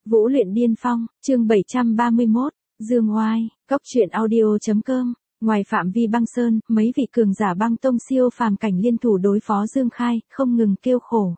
Vũ luyện điên phong, chương 731, Dương Oai, Cốc truyện audio.com. Ngoài phạm vi băng sơn, mấy vị cường giả băng tông siêu phàm cảnh liên thủ đối phó Dương Khai, không ngừng kêu khổ.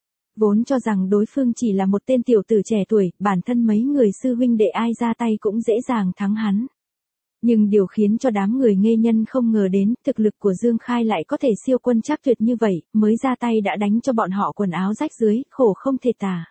Vốn cho rằng đối phương chỉ là một tên tiểu tử trẻ tuổi, bản thân mấy người sư huynh đệ ai ra tay cũng dễ dàng thắng hắn. Nhưng điều khiến cho đám người ngây nhân không ngờ đến, thực lực của Dương Khai lại có thể siêu quân trác tuyệt như vậy, mới ra tay đã đánh cho bọn họ quần áo rách dưới, khổ không thể tả.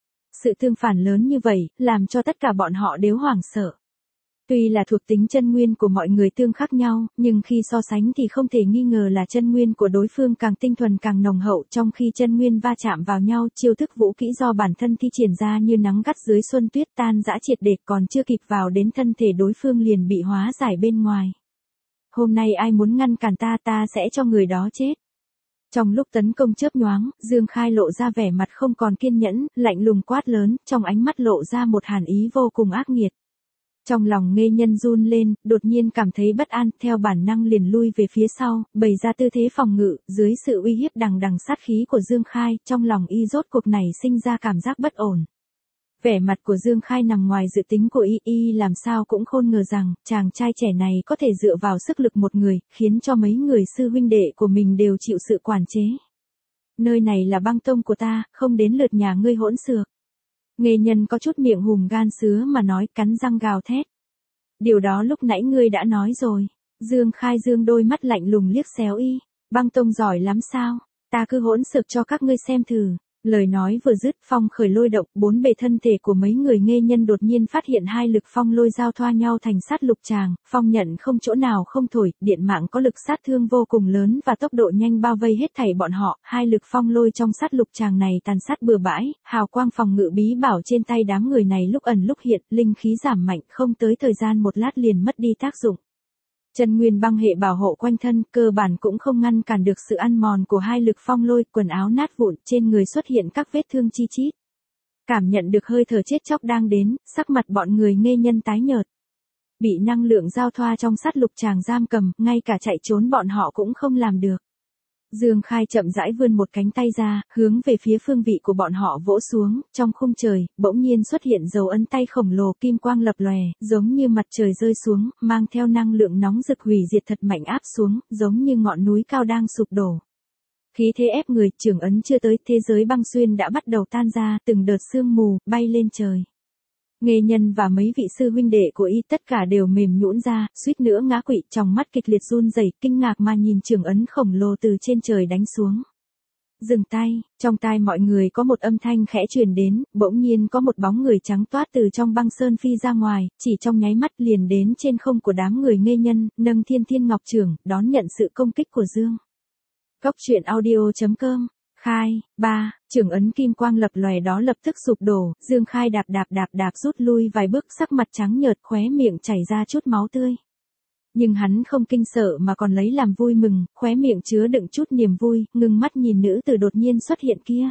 Sự tương phản lớn như vậy, làm cho tất cả bọn họ đều hoảng sợ. Tuy là thuộc tính chân nguyên của mọi người tương khắc nhau, nhưng khi so sánh thì không thể nghi ngờ là chân nguyên của đối phương càng tinh thuần càng nồng hậu, trong khi chân nguyên va chạm vào nhau, chiêu thức vũ kỹ do bản thân thi triển ra như nắng gắt dưới xuân tuyết tan rã triệt để, còn chưa kịp vào đến thân thể đối phương liền bị hóa giải bên ngoài. Hôm nay ai muốn ngăn cản ta sẽ cho người đó chết. Trong lúc tấn công chớp nhoáng, Dương Khai lộ ra vẻ mặt không còn kiên nhẫn, lạnh lùng quát lớn, trong ánh mắt lộ ra một hàn ý vô cùng ác nghiệt. Trong lòng ngây nhân run lên, đột nhiên cảm thấy bất an, theo bản năng liền lui về phía sau, bày ra tư thế phòng ngự, dưới sự uy hiếp đằng đằng sát khí của Dương Khai, trong lòng y rốt cuộc này sinh ra cảm giác bất ổn. Vẻ mặt của Dương Khai nằm ngoài dự tính của y làm sao cũng khôn ngờ rằng, chàng trai trẻ này có thể dựa vào sức lực một người, khiến cho mấy người sư huynh đệ của mình đều chịu sự quản chế. Nơi này là băng tông của ta, không đến lượt nhà ngươi hỗn xược. Nghề nhân có chút miệng hùm gan sứa mà nói, cắn răng gào thét. Điều đó lúc nãy ngươi đã nói rồi. Dương Khai dương đôi mắt lạnh lùng liếc xéo y. Băng tông giỏi lắm sao? Ta cứ hỗn xược cho các ngươi xem thử. Lời nói vừa dứt, phong khởi lôi động, bốn bề thân thể của mấy người nghê nhân đột nhiên phát hiện hai lực phong lôi giao thoa nhau thành sát lục tràng, phong nhận không chỗ nào không thổi, điện mạng có lực sát thương vô cùng lớn và tốc độ nhanh bao vây hết thảy bọn họ, hai lực phong lôi trong sát lục tràng này tàn sát bừa bãi, hào quang phòng ngự bí bảo trên tay đám người này lúc ẩn lúc hiện, linh khí giảm mạnh, không tới thời gian một lát liền mất đi tác dụng. Chân nguyên băng hệ bảo hộ quanh thân, cơ bản cũng không ngăn cản được sự ăn mòn của hai lực phong lôi, quần áo nát vụn, trên người xuất hiện các vết thương chi chít. Cảm nhận được hơi thở chết chóc đang đến, sắc mặt bọn người ngây nhân tái nhợt. Bị năng lượng giao thoa trong sát lục tràng giam cầm, ngay cả chạy trốn bọn họ cũng không làm được. Dương Khai chậm rãi vươn một cánh tay ra, hướng về phía phương vị của bọn họ vỗ xuống, trong khung trời, bỗng nhiên xuất hiện dấu ấn tay khổng lồ kim quang lập lòe, giống như mặt trời rơi xuống, mang theo năng lượng nóng rực hủy diệt thật mạnh áp xuống, giống như ngọn núi cao đang sụp đổ. Khí thế ép người, trường ấn chưa tới, thế giới băng xuyên đã bắt đầu tan ra, từng đợt sương mù, bay lên trời. Nghề nhân và mấy vị sư huynh đệ của y tất cả đều mềm nhũn ra, suýt nữa ngã quỵ, trong mắt kịch liệt run rẩy, kinh ngạc mà nhìn trường ấn khổng lồ từ trên trời đánh xuống. Dừng tay, trong tai mọi người có một âm thanh khẽ truyền đến, bỗng nhiên có một bóng người trắng toát từ trong băng sơn phi ra ngoài, chỉ trong nháy mắt liền đến trên không của đám người ngây nhân, nâng thiên thiên ngọc trường, đón nhận sự công kích của Dương. Cốc truyện audio.com. Khai, trường ấn kim quang lập lòe đó lập tức sụp đổ, Dương Khai đạp rút lui vài bước, sắc mặt trắng nhợt, khóe miệng chảy ra chút máu tươi. Nhưng hắn không kinh sợ mà còn lấy làm vui mừng, khóe miệng chứa đựng chút niềm vui, ngưng mắt nhìn nữ tử đột nhiên xuất hiện kia.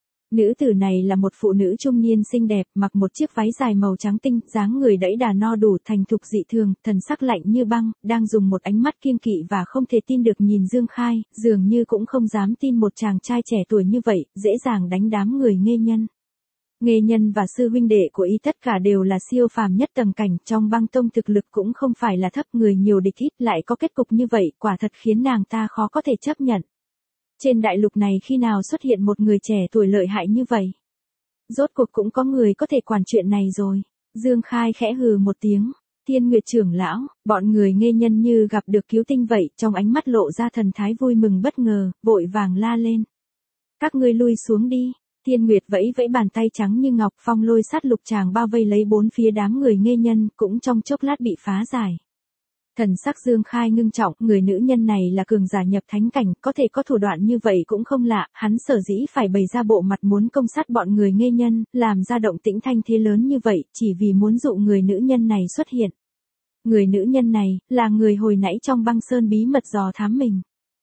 Nữ tử này là một phụ nữ trung niên xinh đẹp, mặc một chiếc váy dài màu trắng tinh, dáng người đẫy đà no đủ, thành thục dị thường, thần sắc lạnh như băng, đang dùng một ánh mắt kiêng kỵ và không thể tin được nhìn Dương Khai, dường như cũng không dám tin một chàng trai trẻ tuổi như vậy, dễ dàng đánh đám người nghê nhân. Nghê nhân và sư huynh đệ của y tất cả đều là siêu phàm nhất tầng cảnh, trong băng tông thực lực cũng không phải là thấp, người nhiều địch ít, lại có kết cục như vậy, quả thật khiến nàng ta khó có thể chấp nhận. Trên đại lục này khi nào xuất hiện một người trẻ tuổi lợi hại như vậy? Rốt cuộc cũng có người có thể quản chuyện này rồi. Dương Khai khẽ hừ một tiếng. Thiên Nguyệt trưởng lão, bọn người ngây nhân như gặp được cứu tinh vậy, trong ánh mắt lộ ra thần thái vui mừng bất ngờ, vội vàng la lên. Các ngươi lui xuống đi. Thiên Nguyệt vẫy vẫy bàn tay trắng như ngọc, phong lôi sát lục tràng bao vây lấy bốn phía đám người ngây nhân, cũng trong chốc lát bị phá giải. Thần sắc Dương Khai ngưng trọng, người nữ nhân này là cường giả nhập thánh cảnh, có thể có thủ đoạn như vậy cũng không lạ, hắn sở dĩ phải bày ra bộ mặt muốn công sát bọn người ngây nhân, làm ra động tĩnh thanh thế lớn như vậy, chỉ vì muốn dụ người nữ nhân này xuất hiện. Người nữ nhân này, là người hồi nãy trong băng sơn bí mật dò thám mình.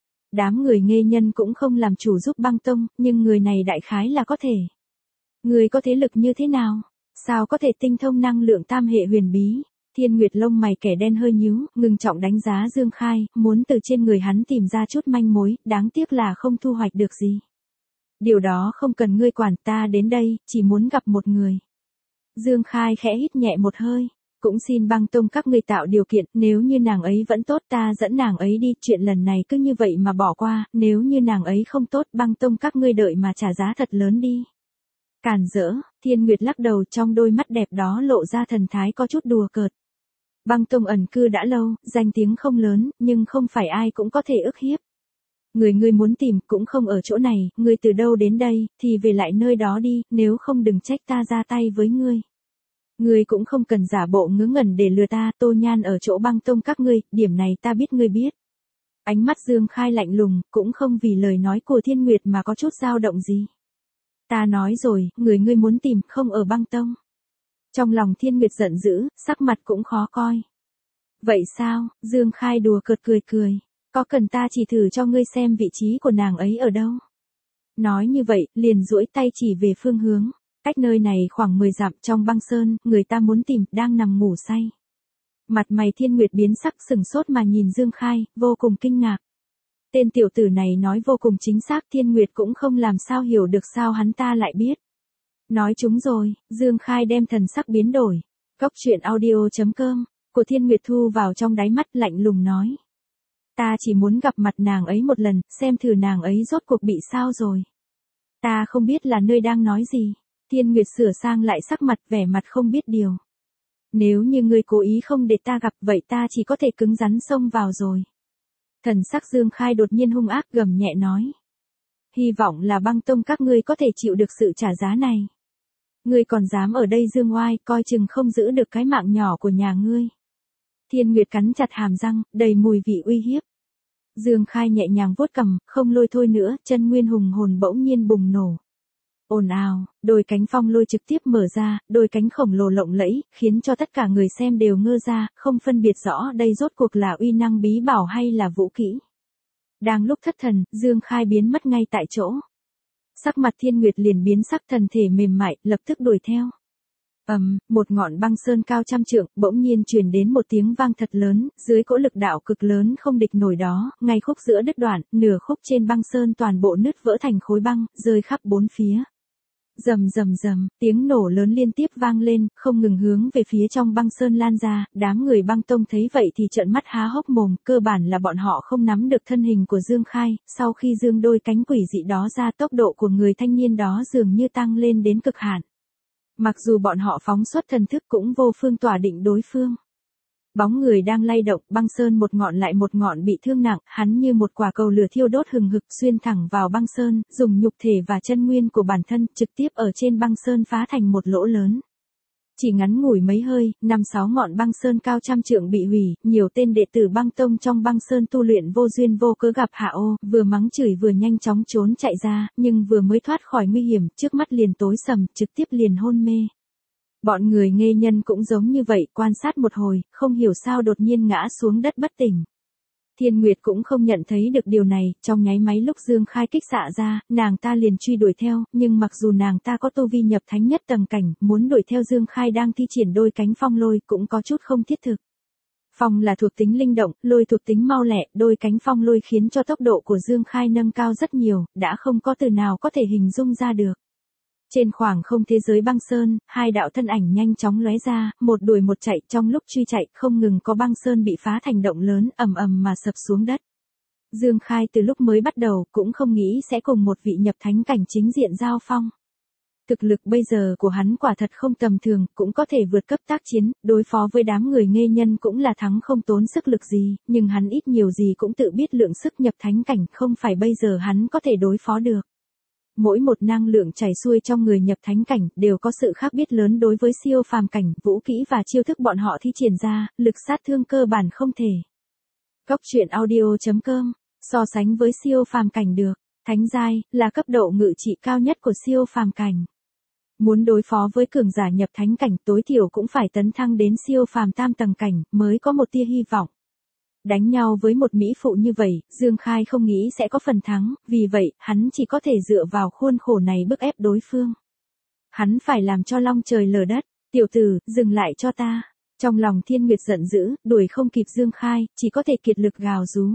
Đám người ngây nhân cũng không làm chủ giúp băng tông, nhưng người này đại khái là có thể. Người có thế lực như thế nào? Sao có thể tinh thông năng lượng tam hệ huyền bí? Thiên Nguyệt lông mày kẻ đen hơi nhíu, ngưng trọng đánh giá Dương Khai, muốn từ trên người hắn tìm ra chút manh mối, đáng tiếc là không thu hoạch được gì. Điều đó không cần ngươi quản, ta đến đây, chỉ muốn gặp một người. Dương Khai khẽ hít nhẹ một hơi. Cũng xin băng tông các ngươi tạo điều kiện, nếu như nàng ấy vẫn tốt ta dẫn nàng ấy đi, chuyện lần này cứ như vậy mà bỏ qua, nếu như nàng ấy không tốt băng tông các ngươi đợi mà trả giá thật lớn đi. Càn rỡ, Thiên Nguyệt lắc đầu, trong đôi mắt đẹp đó lộ ra thần thái có chút đùa cợt. Băng tông ẩn cư đã lâu, danh tiếng không lớn, nhưng không phải ai cũng có thể ức hiếp. Người ngươi muốn tìm cũng không ở chỗ này, ngươi từ đâu đến đây, thì về lại nơi đó đi, nếu không đừng trách ta ra tay với ngươi. Ngươi cũng không cần giả bộ ngớ ngẩn để lừa ta, Tô Nhan ở chỗ băng tông các ngươi, điểm này ta biết ngươi biết. Ánh mắt Dương Khai lạnh lùng, cũng không vì lời nói của Thiên Nguyệt mà có chút dao động gì. Ta nói rồi, người ngươi muốn tìm không ở băng tông. Trong lòng Thiên Nguyệt giận dữ, sắc mặt cũng khó coi. Vậy sao, Dương Khai đùa cợt cười cười. Có cần ta chỉ thử cho ngươi xem vị trí của nàng ấy ở đâu? Nói như vậy, liền duỗi tay chỉ về phương hướng. Cách nơi này khoảng 10 dặm trong băng sơn, người ta muốn tìm, đang nằm ngủ say. Mặt mày Thiên Nguyệt biến sắc sừng sốt mà nhìn Dương Khai, vô cùng kinh ngạc. Tên tiểu tử này nói vô cùng chính xác, Thiên Nguyệt cũng không làm sao hiểu được sao hắn ta lại biết. Nói chúng rồi, Dương Khai đem thần sắc biến đổi. Cốc truyện audio.com, của Thiên Nguyệt thu vào trong đáy mắt lạnh lùng nói. Ta chỉ muốn gặp mặt nàng ấy một lần, xem thử nàng ấy rốt cuộc bị sao rồi. Ta không biết là nơi đang nói gì. Thiên Nguyệt sửa sang lại sắc mặt vẻ mặt không biết điều. Nếu như ngươi cố ý không để ta gặp vậy ta chỉ có thể cứng rắn xông vào rồi. Thần sắc Dương Khai đột nhiên hung ác gầm nhẹ nói. Hy vọng là băng tông các ngươi có thể chịu được sự trả giá này. Ngươi còn dám ở đây dương oai, coi chừng không giữ được cái mạng nhỏ của nhà ngươi. Thiên Nguyệt cắn chặt hàm răng, đầy mùi vị uy hiếp. Dương Khai nhẹ nhàng vuốt cằm, không lôi thôi nữa, chân nguyên hùng hồn bỗng nhiên bùng nổ. Ồn ào, đôi cánh phong lôi trực tiếp mở ra, đôi cánh khổng lồ lộng lẫy, khiến cho tất cả người xem đều ngơ ra, không phân biệt rõ đây rốt cuộc là uy năng bí bảo hay là vũ kỹ. Đang lúc thất thần, Dương Khai biến mất ngay tại chỗ. Sắc mặt Thiên Nguyệt liền biến sắc, thần thể mềm mại, lập tức đuổi theo. Một ngọn băng sơn cao trăm trượng, bỗng nhiên truyền đến một tiếng vang thật lớn, dưới cỗ lực đạo cực lớn không địch nổi đó, ngay khúc giữa đứt đoạn, nửa khúc trên băng sơn toàn bộ nứt vỡ thành khối băng, rơi khắp bốn phía. Rầm rầm rầm, tiếng nổ lớn liên tiếp vang lên, không ngừng hướng về phía trong băng sơn lan ra, đám người băng tông thấy vậy thì trợn mắt há hốc mồm, cơ bản là bọn họ không nắm được thân hình của Dương Khai, sau khi dương đôi cánh quỷ dị đó ra tốc độ của người thanh niên đó dường như tăng lên đến cực hạn. Mặc dù bọn họ phóng xuất thần thức cũng vô phương tỏa định đối phương. Bóng người đang lay động, băng sơn một ngọn lại một ngọn bị thương nặng, hắn như một quả cầu lửa thiêu đốt hừng hực xuyên thẳng vào băng sơn, dùng nhục thể và chân nguyên của bản thân trực tiếp ở trên băng sơn phá thành một lỗ lớn. Chỉ ngắn ngủi mấy hơi, 5-6 ngọn băng sơn cao trăm trượng bị hủy, nhiều tên đệ tử băng tông trong băng sơn tu luyện vô duyên vô cớ gặp Hạ Ô, vừa mắng chửi vừa nhanh chóng trốn chạy ra, nhưng vừa mới thoát khỏi nguy hiểm, trước mắt liền tối sầm, trực tiếp liền hôn mê. Bọn người nghê nhân cũng giống như vậy, quan sát một hồi, không hiểu sao đột nhiên ngã xuống đất bất tỉnh. Thiên Nguyệt cũng không nhận thấy được điều này, trong nháy máy lúc Dương Khai kích xạ ra, nàng ta liền truy đuổi theo, nhưng mặc dù nàng ta có tu vi nhập thánh nhất tầng cảnh, muốn đuổi theo Dương Khai đang thi triển đôi cánh phong lôi cũng có chút không thiết thực. Phong là thuộc tính linh động, lôi thuộc tính mau lẹ, đôi cánh phong lôi khiến cho tốc độ của Dương Khai nâng cao rất nhiều, đã không có từ nào có thể hình dung ra được. Trên khoảng không thế giới băng sơn, hai đạo thân ảnh nhanh chóng lóe ra, một đuổi một chạy, trong lúc truy chạy, không ngừng có băng sơn bị phá thành động lớn, ầm ầm mà sập xuống đất. Dương Khai từ lúc mới bắt đầu, cũng không nghĩ sẽ cùng một vị nhập thánh cảnh chính diện giao phong. Thực lực bây giờ của hắn quả thật không tầm thường, cũng có thể vượt cấp tác chiến, đối phó với đám người nghê nhân cũng là thắng không tốn sức lực gì, nhưng hắn ít nhiều gì cũng tự biết lượng sức nhập thánh cảnh không phải bây giờ hắn có thể đối phó được. Mỗi một năng lượng chảy xuôi trong người nhập thánh cảnh đều có sự khác biệt lớn đối với siêu phàm cảnh, vũ kỹ và chiêu thức bọn họ thi triển ra, lực sát thương cơ bản không thể. Cốc truyện audio.com, so sánh với siêu phàm cảnh được, thánh giai là cấp độ ngự trị cao nhất của siêu phàm cảnh. Muốn đối phó với cường giả nhập thánh cảnh tối thiểu cũng phải tấn thăng đến siêu phàm tam tầng cảnh mới có một tia hy vọng. Đánh nhau với một mỹ phụ như vậy, Dương Khai không nghĩ sẽ có phần thắng, vì vậy, hắn chỉ có thể dựa vào khuôn khổ này bức ép đối phương. Hắn phải làm cho long trời lở đất, tiểu tử, dừng lại cho ta. Trong lòng Thiên Nguyệt giận dữ, đuổi không kịp Dương Khai, chỉ có thể kiệt lực gào rú.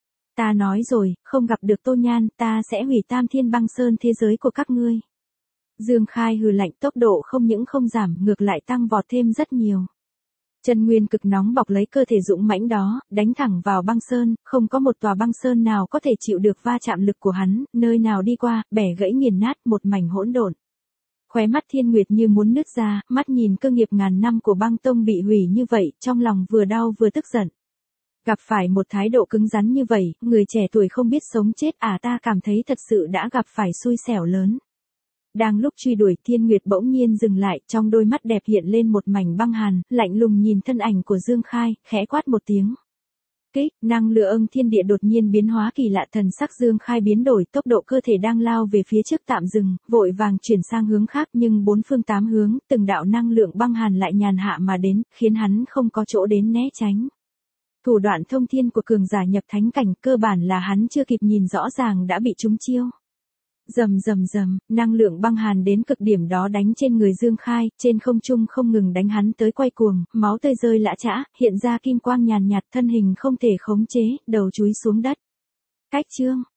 Ta nói rồi, không gặp được Tô Nhan, ta sẽ hủy Tam Thiên Băng Sơn thế giới của các ngươi. Dương Khai hừ lạnh, tốc độ không những không giảm, ngược lại tăng vọt thêm rất nhiều. Chân nguyên cực nóng bọc lấy cơ thể dũng mãnh đó, đánh thẳng vào băng sơn, không có một tòa băng sơn nào có thể chịu được va chạm lực của hắn, nơi nào đi qua, bẻ gãy nghiền nát, một mảnh hỗn độn. Khóe mắt Thiên Nguyệt như muốn nứt ra, mắt nhìn cơ nghiệp ngàn năm của băng tông bị hủy như vậy, trong lòng vừa đau vừa tức giận. Gặp phải một thái độ cứng rắn như vậy, người trẻ tuổi không biết sống chết ta cảm thấy thật sự đã gặp phải xui xẻo lớn. Đang lúc truy đuổi, Thiên Nguyệt bỗng nhiên dừng lại, trong đôi mắt đẹp hiện lên một mảnh băng hàn, lạnh lùng nhìn thân ảnh của Dương Khai, khẽ quát một tiếng. Kích, năng lượng thiên địa đột nhiên biến hóa kỳ lạ, thần sắc Dương Khai biến đổi, tốc độ cơ thể đang lao về phía trước tạm dừng, vội vàng chuyển sang hướng khác, nhưng bốn phương tám hướng, từng đạo năng lượng băng hàn lại nhàn hạ mà đến, khiến hắn không có chỗ đến né tránh. Thủ đoạn thông thiên của cường giả nhập thánh cảnh, cơ bản là hắn chưa kịp nhìn rõ ràng đã bị trúng chiêu. Rầm rầm rầm, năng lượng băng hàn đến cực điểm đó đánh trên người Dương Khai, trên không trung không ngừng đánh hắn tới quay cuồng, máu tươi rơi lã chã, hiện ra kim quang nhàn nhạt, thân hình không thể khống chế, đầu chúi xuống đất. Cách chương